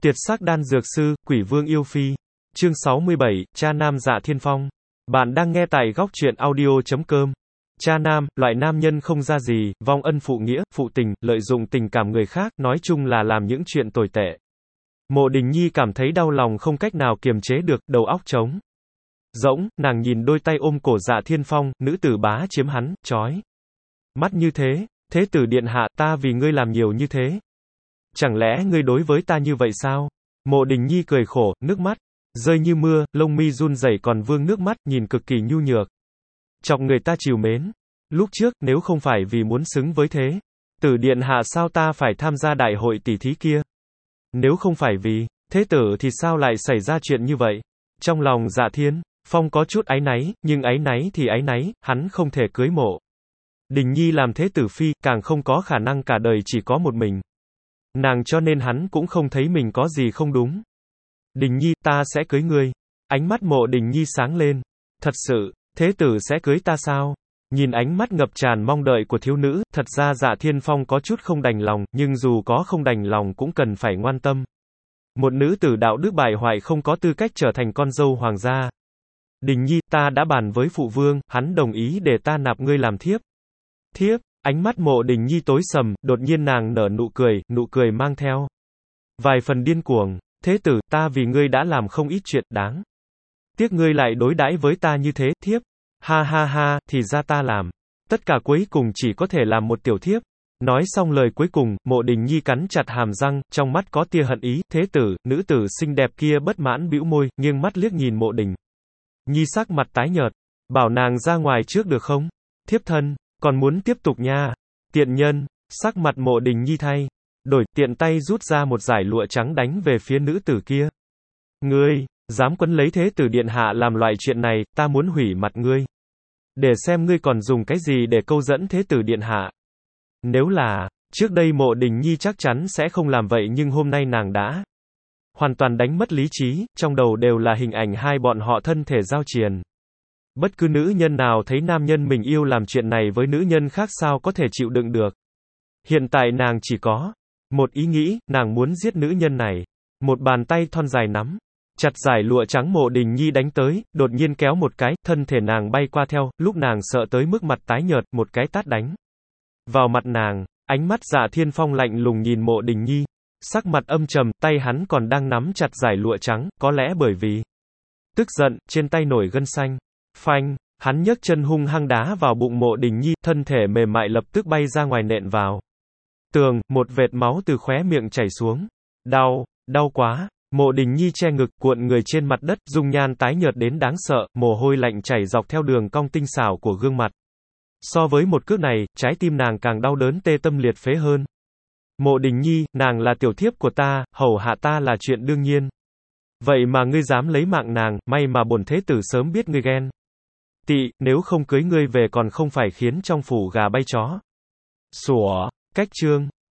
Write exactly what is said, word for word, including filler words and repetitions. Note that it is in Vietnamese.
Tiệt sắc đan dược sư, quỷ vương yêu phi. Chương sáu mươi bảy, cha nam Dạ Thiên Phong. Bạn đang nghe tại góc truyện audio chấm com. Cha nam, loại nam nhân không ra gì, vong ân phụ nghĩa, phụ tình, lợi dụng tình cảm người khác, nói chung là làm những chuyện tồi tệ. Mộ Đình Nhi cảm thấy đau lòng không cách nào kiềm chế được, đầu óc trống rỗng, nàng nhìn đôi tay ôm cổ Dạ Thiên Phong, nữ tử bá chiếm hắn, chói mắt như thế. Thế tử điện hạ, ta vì ngươi làm nhiều như thế. Chẳng lẽ ngươi đối với ta như vậy sao? Mộ Đình Nhi cười khổ, nước mắt rơi như mưa, lông mi run rẩy còn vương nước mắt, nhìn cực kỳ nhu nhược. Chọc người ta trìu mến. Lúc trước, nếu không phải vì muốn xứng với thế tử điện hạ sao ta phải tham gia đại hội tỷ thí kia? Nếu không phải vì thế tử thì sao lại xảy ra chuyện như vậy? Trong lòng Dạ Thiên Phong có chút áy náy, nhưng áy náy thì áy náy, hắn không thể cưới Mộ Đình Nhi làm thế tử phi, càng không có khả năng cả đời chỉ có một mình nàng, cho nên hắn cũng không thấy mình có gì không đúng. Đình Nhi, ta sẽ cưới ngươi. Ánh mắt Mộ Đình Nhi sáng lên. Thật sự, thế tử sẽ cưới ta sao? Nhìn ánh mắt ngập tràn mong đợi của thiếu nữ, thật ra Dạ Thiên Phong có chút không đành lòng, nhưng dù có không đành lòng cũng cần phải ngoan tâm. Một nữ tử đạo đức bại hoại không có tư cách trở thành con dâu hoàng gia. Đình Nhi, ta đã bàn với phụ vương, hắn đồng ý để ta nạp ngươi làm thiếp. Thiếp? Ánh mắt Mộ Đình Nhi tối sầm, đột nhiên nàng nở nụ cười, nụ cười mang theo vài phần điên cuồng. Thế tử, ta vì ngươi đã làm không ít chuyện đáng tiếc ngươi lại đối đãi với ta như thế, thiếp. Ha ha ha, thì ra ta làm tất cả cuối cùng chỉ có thể làm một tiểu thiếp. Nói xong lời cuối cùng, Mộ Đình Nhi cắn chặt hàm răng, trong mắt có tia hận ý. Thế tử, nữ tử xinh đẹp kia bất mãn bĩu môi, nghiêng mắt liếc nhìn Mộ Đình Nhi sắc mặt tái nhợt. Bảo nàng ra ngoài trước được không? Thiếp thân còn muốn tiếp tục nha. Tiện nhân. Sắc mặt Mộ Đình Nhi thay đổi, tiện tay rút ra một dải lụa trắng đánh về phía nữ tử kia. Ngươi dám quấn lấy thế tử điện hạ làm loại chuyện này, ta muốn hủy mặt ngươi. Để xem ngươi còn dùng cái gì để câu dẫn thế tử điện hạ. Nếu là trước đây Mộ Đình Nhi chắc chắn sẽ không làm vậy, nhưng hôm nay nàng đã hoàn toàn đánh mất lý trí, trong đầu đều là hình ảnh hai bọn họ thân thể giao triền. Bất cứ nữ nhân nào thấy nam nhân mình yêu làm chuyện này với nữ nhân khác sao có thể chịu đựng được. Hiện tại nàng chỉ có một ý nghĩ, nàng muốn giết nữ nhân này. Một bàn tay thon dài nắm chặt dải lụa trắng Mộ Đình Nhi đánh tới, đột nhiên kéo một cái, thân thể nàng bay qua theo, lúc nàng sợ tới mức mặt tái nhợt, một cái tát đánh vào mặt nàng. Ánh mắt Dạ Thiên Phong lạnh lùng nhìn Mộ Đình Nhi, sắc mặt âm trầm, tay hắn còn đang nắm chặt dải lụa trắng, có lẽ bởi vì tức giận, trên tay nổi gân xanh. Phanh, hắn nhấc chân hung hăng đá vào bụng Mộ Đình Nhi, thân thể mềm mại lập tức bay ra ngoài nện vào tường, một vệt máu từ khóe miệng chảy xuống. Đau, đau quá. Mộ Đình Nhi che ngực, cuộn người trên mặt đất, dung nhan tái nhợt đến đáng sợ, mồ hôi lạnh chảy dọc theo đường cong tinh xảo của gương mặt. So với một cước này, trái tim nàng càng đau đớn tê tâm liệt phế hơn. Mộ Đình Nhi, nàng là tiểu thiếp của ta, hầu hạ ta là chuyện đương nhiên. Vậy mà ngươi dám lấy mạng nàng, may mà bổn thế tử sớm biết ngươi ghen tị, nếu không cưới ngươi về còn không phải khiến trong phủ gà bay chó sủa. Cách chương